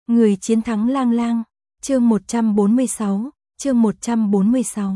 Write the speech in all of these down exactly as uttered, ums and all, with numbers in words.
Người chiến thắng lang lang, chương một trăm bốn mươi sáu, chương một trăm bốn mươi sáu.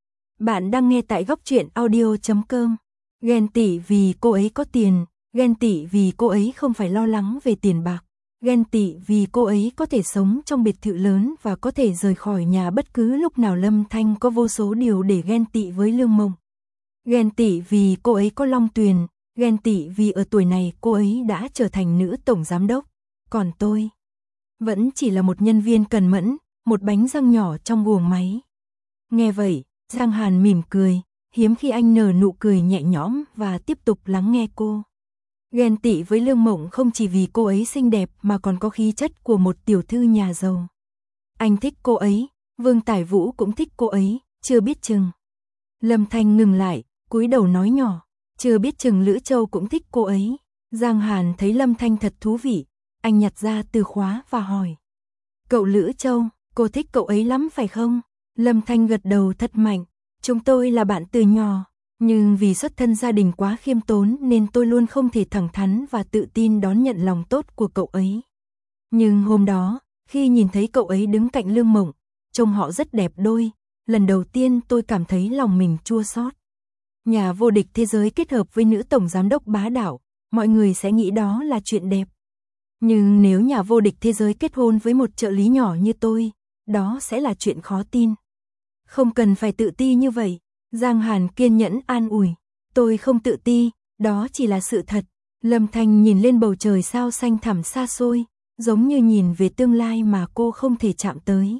Bạn đang nghe tại góc truyện audio chấm com. Ghen tị vì cô ấy có tiền, ghen tị vì cô ấy không phải lo lắng về tiền bạc, ghen tị vì cô ấy có thể sống trong biệt thự lớn và có thể rời khỏi nhà bất cứ lúc nào. Lâm Thanh có vô số điều để ghen tị với Lương Mộng. Ghen tị vì cô ấy có Long Tuyền, ghen tị vì ở tuổi này cô ấy đã trở thành nữ tổng giám đốc, còn tôi vẫn chỉ là một nhân viên cần mẫn, một bánh răng nhỏ trong guồng máy. Nghe vậy, Giang Hàn mỉm cười, hiếm khi anh nở nụ cười nhẹ nhõm và tiếp tục lắng nghe cô. Ghen tị với Lương Mộng không chỉ vì cô ấy xinh đẹp mà còn có khí chất của một tiểu thư nhà giàu. Anh thích cô ấy, Vương Tải Vũ cũng thích cô ấy, chưa biết chừng. Lâm Thanh ngừng lại, cúi đầu nói nhỏ, chưa biết chừng Lữ Châu cũng thích cô ấy. Giang Hàn thấy Lâm Thanh thật thú vị, anh nhặt ra từ khóa và hỏi. Cậu Lữ Châu, cô thích cậu ấy lắm phải không? Lâm Thanh gật đầu thật mạnh, chúng tôi là bạn từ nhỏ, nhưng vì xuất thân gia đình quá khiêm tốn nên tôi luôn không thể thẳng thắn và tự tin đón nhận lòng tốt của cậu ấy. Nhưng hôm đó, khi nhìn thấy cậu ấy đứng cạnh Lương Mộng, trông họ rất đẹp đôi, lần đầu tiên tôi cảm thấy lòng mình chua xót. Nhà vô địch thế giới kết hợp với nữ tổng giám đốc bá đạo, mọi người sẽ nghĩ đó là chuyện đẹp. Nhưng nếu nhà vô địch thế giới kết hôn với một trợ lý nhỏ như tôi, đó sẽ là chuyện khó tin. Không cần phải tự ti như vậy, Giang Hàn kiên nhẫn an ủi. Tôi không tự ti, đó chỉ là sự thật. Lâm Thanh nhìn lên bầu trời sao xanh thẳm xa xôi, giống như nhìn về tương lai mà cô không thể chạm tới.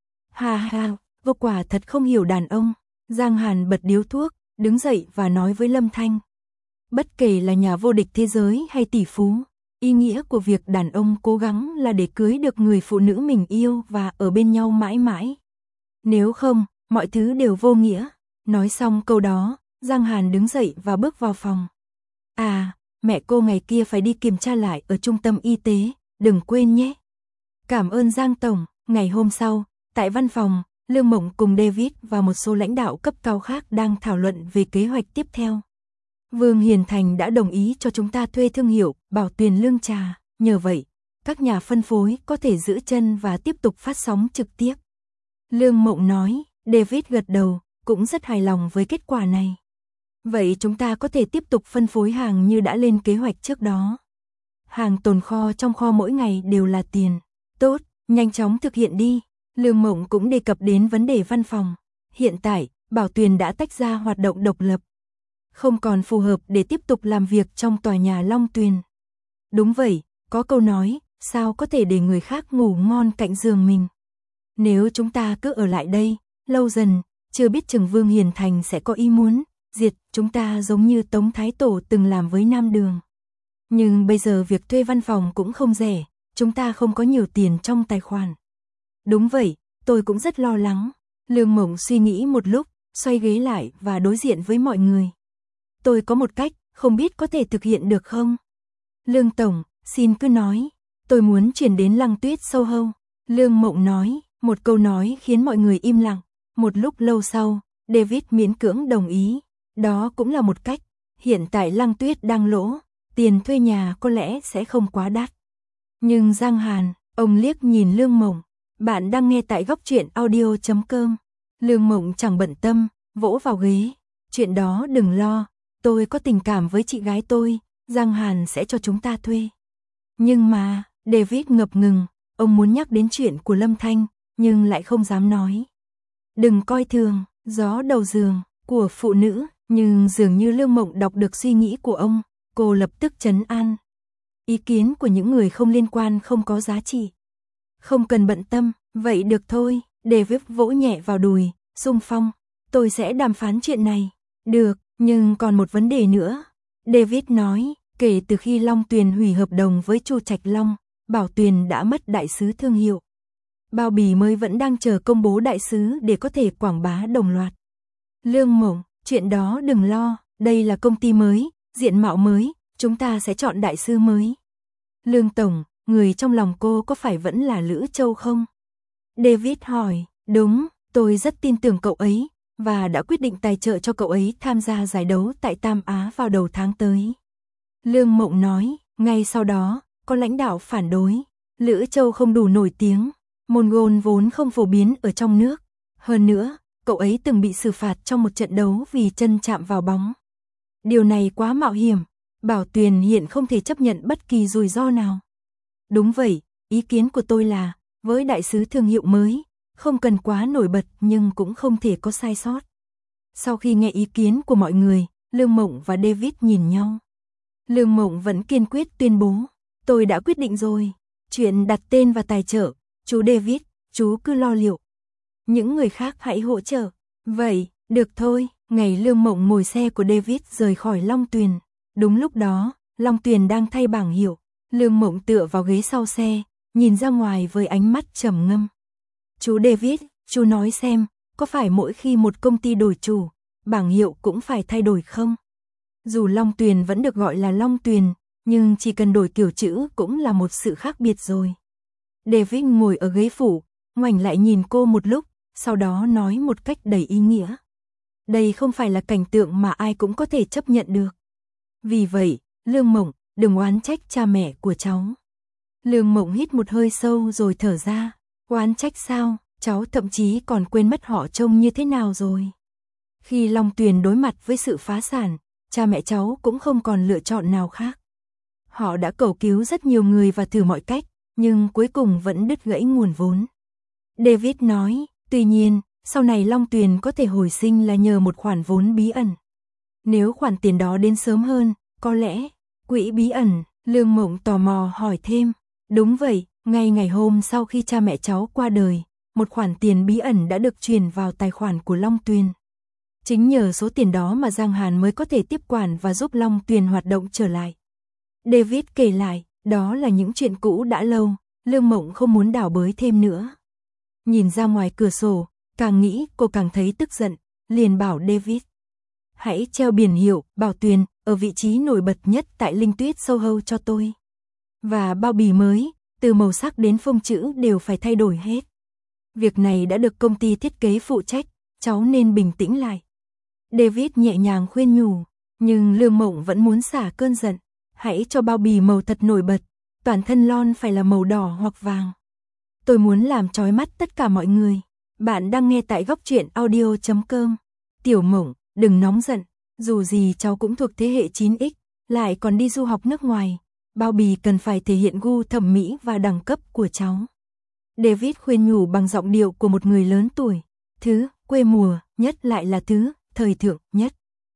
Ha ha, vô quả thật không hiểu đàn ông. Giang Hàn bật điếu thuốc, đứng dậy và nói với Lâm Thanh. Bất kể là nhà vô địch thế giới hay tỷ phú, ý nghĩa của việc đàn ông cố gắng là để cưới được người phụ nữ mình yêu và ở bên nhau mãi mãi. Nếu không, mọi thứ đều vô nghĩa. Nói xong câu đó, Giang Hàn đứng dậy và bước vào phòng. À, mẹ cô ngày kia phải đi kiểm tra lại ở trung tâm y tế, đừng quên nhé. Cảm ơn Giang Tổng. Ngày hôm sau, tại văn phòng, Lương Mộng cùng David và một số lãnh đạo cấp cao khác đang thảo luận về kế hoạch tiếp theo. Vương Hiền Thành đã đồng ý cho chúng ta thuê thương hiệu Bảo Tuyền Lương Trà, nhờ vậy, các nhà phân phối có thể giữ chân và tiếp tục phát sóng trực tiếp. Lương Mộng nói, David gật đầu, cũng rất hài lòng với kết quả này. Vậy chúng ta có thể tiếp tục phân phối hàng như đã lên kế hoạch trước đó. Hàng tồn kho trong kho mỗi ngày đều là tiền. Tốt, nhanh chóng thực hiện đi. Lương Mộng cũng đề cập đến vấn đề văn phòng. Hiện tại, Bảo Tuyền đã tách ra hoạt động độc lập, không còn phù hợp để tiếp tục làm việc trong tòa nhà Long Tuyền. Đúng vậy, có câu nói, sao có thể để người khác ngủ ngon cạnh giường mình. Nếu chúng ta cứ ở lại đây, lâu dần, chưa biết chừng Vương Hiền Thành sẽ có ý muốn diệt chúng ta giống như Tống Thái Tổ từng làm với Nam Đường. Nhưng bây giờ việc thuê văn phòng cũng không rẻ, chúng ta không có nhiều tiền trong tài khoản. Đúng vậy, tôi cũng rất lo lắng. Lương Mộng suy nghĩ một lúc, xoay ghế lại và đối diện với mọi người. Tôi có một cách, không biết có thể thực hiện được không? Lương Tổng, xin cứ nói. Tôi muốn chuyển đến Lăng Tuyết Soho. Lương Mộng nói, một câu nói khiến mọi người im lặng. Một lúc lâu sau, David miễn cưỡng đồng ý. Đó cũng là một cách. Hiện tại Lăng Tuyết đang lỗ, tiền thuê nhà có lẽ sẽ không quá đắt. Nhưng Giang Hàn, ông liếc nhìn Lương Mộng. Bạn đang nghe tại góc truyện audio chấm com. Lương Mộng chẳng bận tâm, vỗ vào ghế. Chuyện đó đừng lo, tôi có tình cảm với chị gái tôi, Giang Hàn sẽ cho chúng ta thuê. Nhưng mà, David ngập ngừng, ông muốn nhắc đến chuyện của Lâm Thanh, nhưng lại không dám nói. Đừng coi thường, gió đầu giường, của phụ nữ, nhưng dường như Lương Mộng đọc được suy nghĩ của ông, cô lập tức trấn an. Ý kiến của những người không liên quan không có giá trị. Không cần bận tâm, vậy được thôi, David vỗ nhẹ vào đùi, xung phong, tôi sẽ đàm phán chuyện này. Được, nhưng còn một vấn đề nữa. David nói, kể từ khi Long Tuyền hủy hợp đồng với Chu Trạch Long, Bảo Tuyền đã mất đại sứ thương hiệu. Bao bì mới vẫn đang chờ công bố đại sứ để có thể quảng bá đồng loạt. Lương Mộng, chuyện đó đừng lo, đây là công ty mới, diện mạo mới, chúng ta sẽ chọn đại sứ mới. Lương Tổng, người trong lòng cô có phải vẫn là Lữ Châu không? David hỏi, đúng, tôi rất tin tưởng cậu ấy, và đã quyết định tài trợ cho cậu ấy tham gia giải đấu tại Tam Á vào đầu tháng tới. Lương Mộng nói, ngay sau đó, có lãnh đạo phản đối. Lữ Châu không đủ nổi tiếng, môn gôn vốn không phổ biến ở trong nước. Hơn nữa, cậu ấy từng bị xử phạt trong một trận đấu vì chân chạm vào bóng. Điều này quá mạo hiểm, Bảo Tuyền hiện không thể chấp nhận bất kỳ rủi ro nào. Đúng vậy, ý kiến của tôi là, với đại sứ thương hiệu mới, không cần quá nổi bật nhưng cũng không thể có sai sót. Sau khi nghe ý kiến của mọi người, Lương Mộng và David nhìn nhau. Lương Mộng vẫn kiên quyết tuyên bố, tôi đã quyết định rồi, chuyện đặt tên và tài trợ, chú David, chú cứ lo liệu. Những người khác hãy hỗ trợ. Vậy, được thôi, ngày Lương Mộng ngồi xe của David rời khỏi Long Tuyền. Đúng lúc đó, Long Tuyền đang thay bảng hiệu, Lương Mộng tựa vào ghế sau xe, nhìn ra ngoài với ánh mắt trầm ngâm. Chú David, chú nói xem, có phải mỗi khi một công ty đổi chủ, bảng hiệu cũng phải thay đổi không? Dù Long Tuyền vẫn được gọi là Long Tuyền, nhưng chỉ cần đổi kiểu chữ cũng là một sự khác biệt rồi. David ngồi ở ghế phụ, ngoảnh lại nhìn cô một lúc, sau đó nói một cách đầy ý nghĩa. Đây không phải là cảnh tượng mà ai cũng có thể chấp nhận được. Vì vậy, Lương Mộng, đừng oán trách cha mẹ của cháu. Lương Mộng hít một hơi sâu rồi thở ra. Oán trách sao, cháu thậm chí còn quên mất họ trông như thế nào rồi. Khi Long Tuyền đối mặt với sự phá sản, cha mẹ cháu cũng không còn lựa chọn nào khác. Họ đã cầu cứu rất nhiều người và thử mọi cách, nhưng cuối cùng vẫn đứt gãy nguồn vốn. David nói, tuy nhiên, sau này Long Tuyền có thể hồi sinh là nhờ một khoản vốn bí ẩn. Nếu khoản tiền đó đến sớm hơn, có lẽ, quỹ bí ẩn, Lương Mộng tò mò hỏi thêm. Đúng vậy, ngay ngày hôm sau khi cha mẹ cháu qua đời, một khoản tiền bí ẩn đã được chuyển vào tài khoản của Long Tuyền. Chính nhờ số tiền đó mà Giang Hàn mới có thể tiếp quản và giúp Long Tuyền hoạt động trở lại. David kể lại, đó là những chuyện cũ đã lâu, Lương Mộng không muốn đào bới thêm nữa. Nhìn ra ngoài cửa sổ, càng nghĩ cô càng thấy tức giận, liền bảo David. Hãy treo biển hiệu, Bảo Tuyền, ở vị trí nổi bật nhất tại Linh Tuyết Soho cho tôi. Và bao bì mới, từ màu sắc đến phông chữ đều phải thay đổi hết. Việc này đã được công ty thiết kế phụ trách, cháu nên bình tĩnh lại. David nhẹ nhàng khuyên nhủ, nhưng Lương Mộng vẫn muốn xả cơn giận. Hãy cho bao bì màu thật nổi bật, toàn thân lon phải là màu đỏ hoặc vàng. Tôi muốn làm chói mắt tất cả mọi người. Bạn đang nghe tại góc truyện audio chấm com. Tiểu Mộng, đừng nóng giận, dù gì cháu cũng thuộc thế hệ chín x, lại còn đi du học nước ngoài. Bao bì cần phải thể hiện gu thẩm mỹ và đẳng cấp của cháu. David khuyên nhủ bằng giọng điệu của một người lớn tuổi. Thứ quê mùa nhất lại là thứ thời thượng nhất.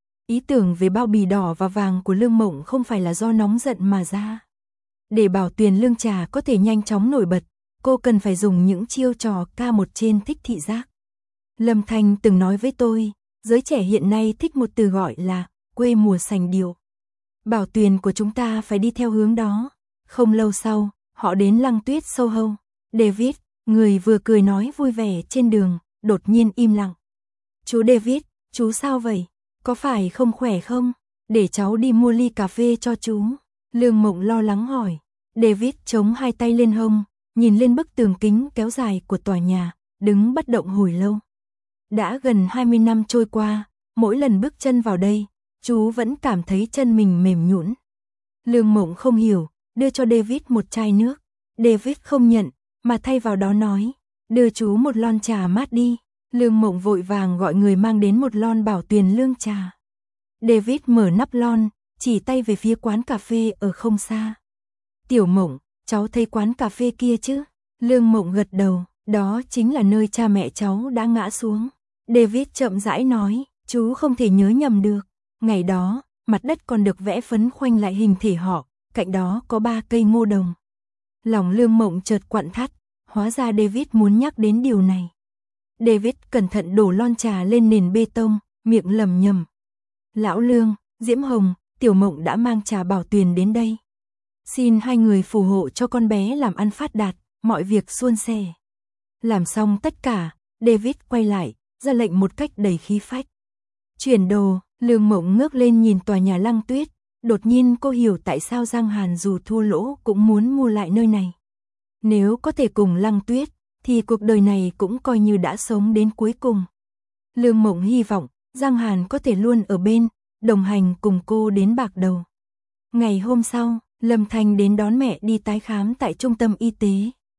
Ý tưởng về bao bì đỏ và vàng của Lương Mộng không phải là do nóng giận mà ra. Để Bảo Tuyền Lương Trà có thể nhanh chóng nổi bật, cô cần phải dùng những chiêu trò ca một trên thích thị giác. Lâm Thanh từng nói với tôi, giới trẻ hiện nay thích một từ gọi là quê mùa sành điệu. Bảo Tuyền của chúng ta phải đi theo hướng đó. Không lâu sau, họ đến Lăng Tuyết Soho. David, người vừa cười nói vui vẻ trên đường, đột nhiên im lặng. Chú David, chú sao vậy? Có phải không khỏe không? Để cháu đi mua ly cà phê cho chú. Lương Mộng lo lắng hỏi. David chống hai tay lên hông, nhìn lên bức tường kính kéo dài của tòa nhà, đứng bất động hồi lâu. Đã gần hai mươi năm trôi qua, mỗi lần bước chân vào đây, chú vẫn cảm thấy chân mình mềm nhũn. Lương Mộng không hiểu, đưa cho David một chai nước. David không nhận, mà thay vào đó nói, đưa chú một lon trà mát đi. Lương Mộng vội vàng gọi người mang đến một lon Bảo Tuyền Lương Trà. David mở nắp lon, chỉ tay về phía quán cà phê ở không xa. Tiểu Mộng, cháu thấy quán cà phê kia chứ? Lương Mộng gật đầu, đó chính là nơi cha mẹ cháu đã ngã xuống. David chậm rãi nói, chú không thể nhớ nhầm được. Ngày đó, mặt đất còn được vẽ phấn khoanh lại hình thể họ, cạnh đó có ba cây ngô đồng. Lòng Lương Mộng chợt quặn thắt, hóa ra David muốn nhắc đến điều này. David cẩn thận đổ lon trà lên nền bê tông, miệng lẩm nhẩm. Lão Lương, Diễm Hồng, Tiểu Mộng đã mang trà Bảo Tuyền đến đây. Xin hai người phù hộ cho con bé làm ăn phát đạt, mọi việc suôn sẻ. Làm xong tất cả, David quay lại, ra lệnh một cách đầy khí phách. Chuyển đồ, Lương Mộng ngước lên nhìn tòa nhà Lăng Tuyết, đột nhiên cô hiểu tại sao Giang Hàn dù thua lỗ cũng muốn mua lại nơi này. Nếu có thể cùng Lăng Tuyết, thì cuộc đời này cũng coi như đã sống đến cuối cùng. Lương Mộng hy vọng Giang Hàn có thể luôn ở bên, đồng hành cùng cô đến bạc đầu. Ngày hôm sau, Lâm Thanh đến đón mẹ đi tái khám tại trung tâm y tế.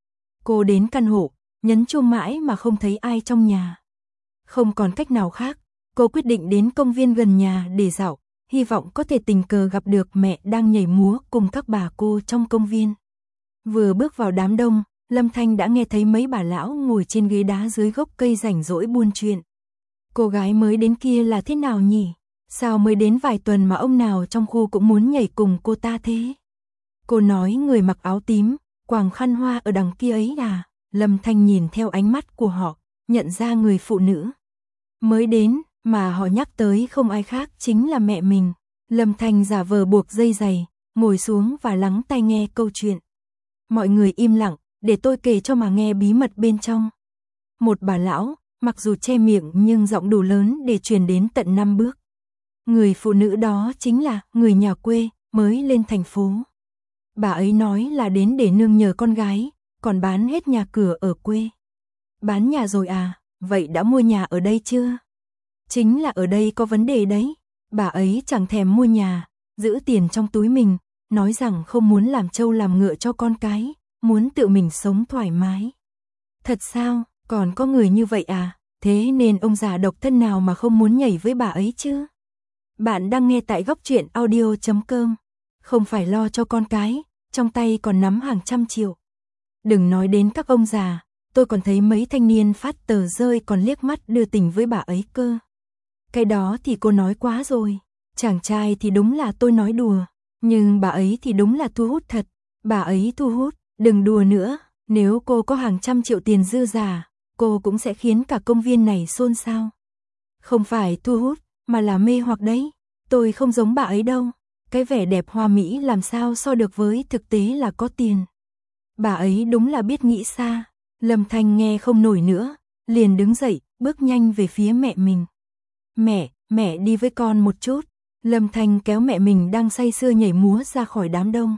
Cô đến căn hộ, nhấn chuông mãi mà không thấy ai trong nhà. Không còn cách nào khác, cô quyết định đến công viên gần nhà để dạo, hy vọng có thể tình cờ gặp được mẹ đang nhảy múa cùng các bà cô trong công viên. Vừa bước vào đám đông, Lâm Thanh đã nghe thấy mấy bà lão ngồi trên ghế đá dưới gốc cây rảnh rỗi buôn chuyện. Cô gái mới đến kia là thế nào nhỉ? Sao mới đến vài tuần mà ông nào trong khu cũng muốn nhảy cùng cô ta thế? Cô nói người mặc áo tím, quàng khăn hoa ở đằng kia ấy à? Lâm Thanh nhìn theo ánh mắt của họ, nhận ra người phụ nữ mới đến mà họ nhắc tới không ai khác chính là mẹ mình. Lâm Thanh giả vờ buộc dây giày, ngồi xuống và lắng tai nghe câu chuyện. Mọi người im lặng, để tôi kể cho mà nghe bí mật bên trong. Một bà lão, mặc dù che miệng nhưng giọng đủ lớn để truyền đến tận năm bước. Người phụ nữ đó chính là người nhà quê, mới lên thành phố. Bà ấy nói là đến để nương nhờ con gái, còn bán hết nhà cửa ở quê. Bán nhà rồi à, vậy đã mua nhà ở đây chưa? Chính là ở đây có vấn đề đấy. Bà ấy chẳng thèm mua nhà, giữ tiền trong túi mình, nói rằng không muốn làm trâu làm ngựa cho con cái, muốn tự mình sống thoải mái. Thật sao, còn có người như vậy à? Thế nên ông già độc thân nào mà không muốn nhảy với bà ấy chứ? Bạn đang nghe tại góc truyện audio chấm com. Không phải lo cho con cái, trong tay còn nắm hàng trăm triệu. Đừng nói đến các ông già, tôi còn thấy mấy thanh niên phát tờ rơi còn liếc mắt đưa tình với bà ấy cơ. Cái đó thì cô nói quá rồi. Chàng trai thì đúng là tôi nói đùa, nhưng bà ấy thì đúng là thu hút thật. Bà ấy thu hút, đừng đùa nữa, nếu cô có hàng trăm triệu tiền dư giả, cô cũng sẽ khiến cả công viên này xôn xao. Không phải thu hút, mà là mê hoặc đấy. Tôi không giống bà ấy đâu. Cái vẻ đẹp hoa mỹ làm sao so được với thực tế là có tiền. Bà ấy đúng là biết nghĩ xa. Lâm Thanh nghe không nổi nữa, liền đứng dậy, bước nhanh về phía mẹ mình. Mẹ, mẹ đi với con một chút. Lâm Thanh kéo mẹ mình đang say sưa nhảy múa ra khỏi đám đông.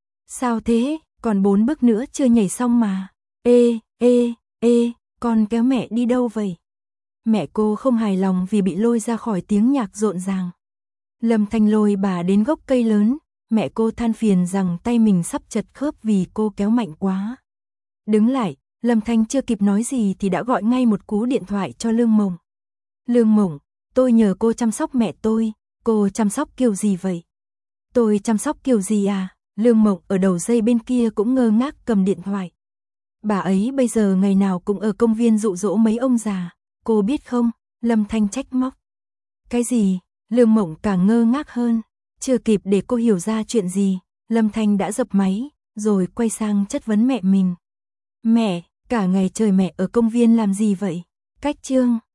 Sao thế, còn bốn bước nữa chưa nhảy xong mà. Ê, ê, ê, con kéo mẹ đi đâu vậy? Mẹ cô không hài lòng vì bị lôi ra khỏi tiếng nhạc rộn ràng. Lâm Thanh lôi bà đến gốc cây lớn, mẹ cô than phiền rằng tay mình sắp chật khớp vì cô kéo mạnh quá. Đứng lại, Lâm Thanh chưa kịp nói gì thì đã gọi ngay một cú điện thoại cho Lương Mộng. Lương Mộng, tôi nhờ cô chăm sóc mẹ tôi, cô chăm sóc kiểu gì vậy? Tôi chăm sóc kiểu gì à? Lương Mộng ở đầu dây bên kia cũng ngơ ngác cầm điện thoại. Bà ấy bây giờ ngày nào cũng ở công viên dụ dỗ mấy ông già, cô biết không? Lâm Thanh trách móc. Cái gì? Lương Mộng càng ngơ ngác hơn, chưa kịp để cô hiểu ra chuyện gì, Lâm Thanh đã dập máy, rồi quay sang chất vấn mẹ mình. Mẹ, cả ngày trời mẹ ở công viên làm gì vậy? Cách chương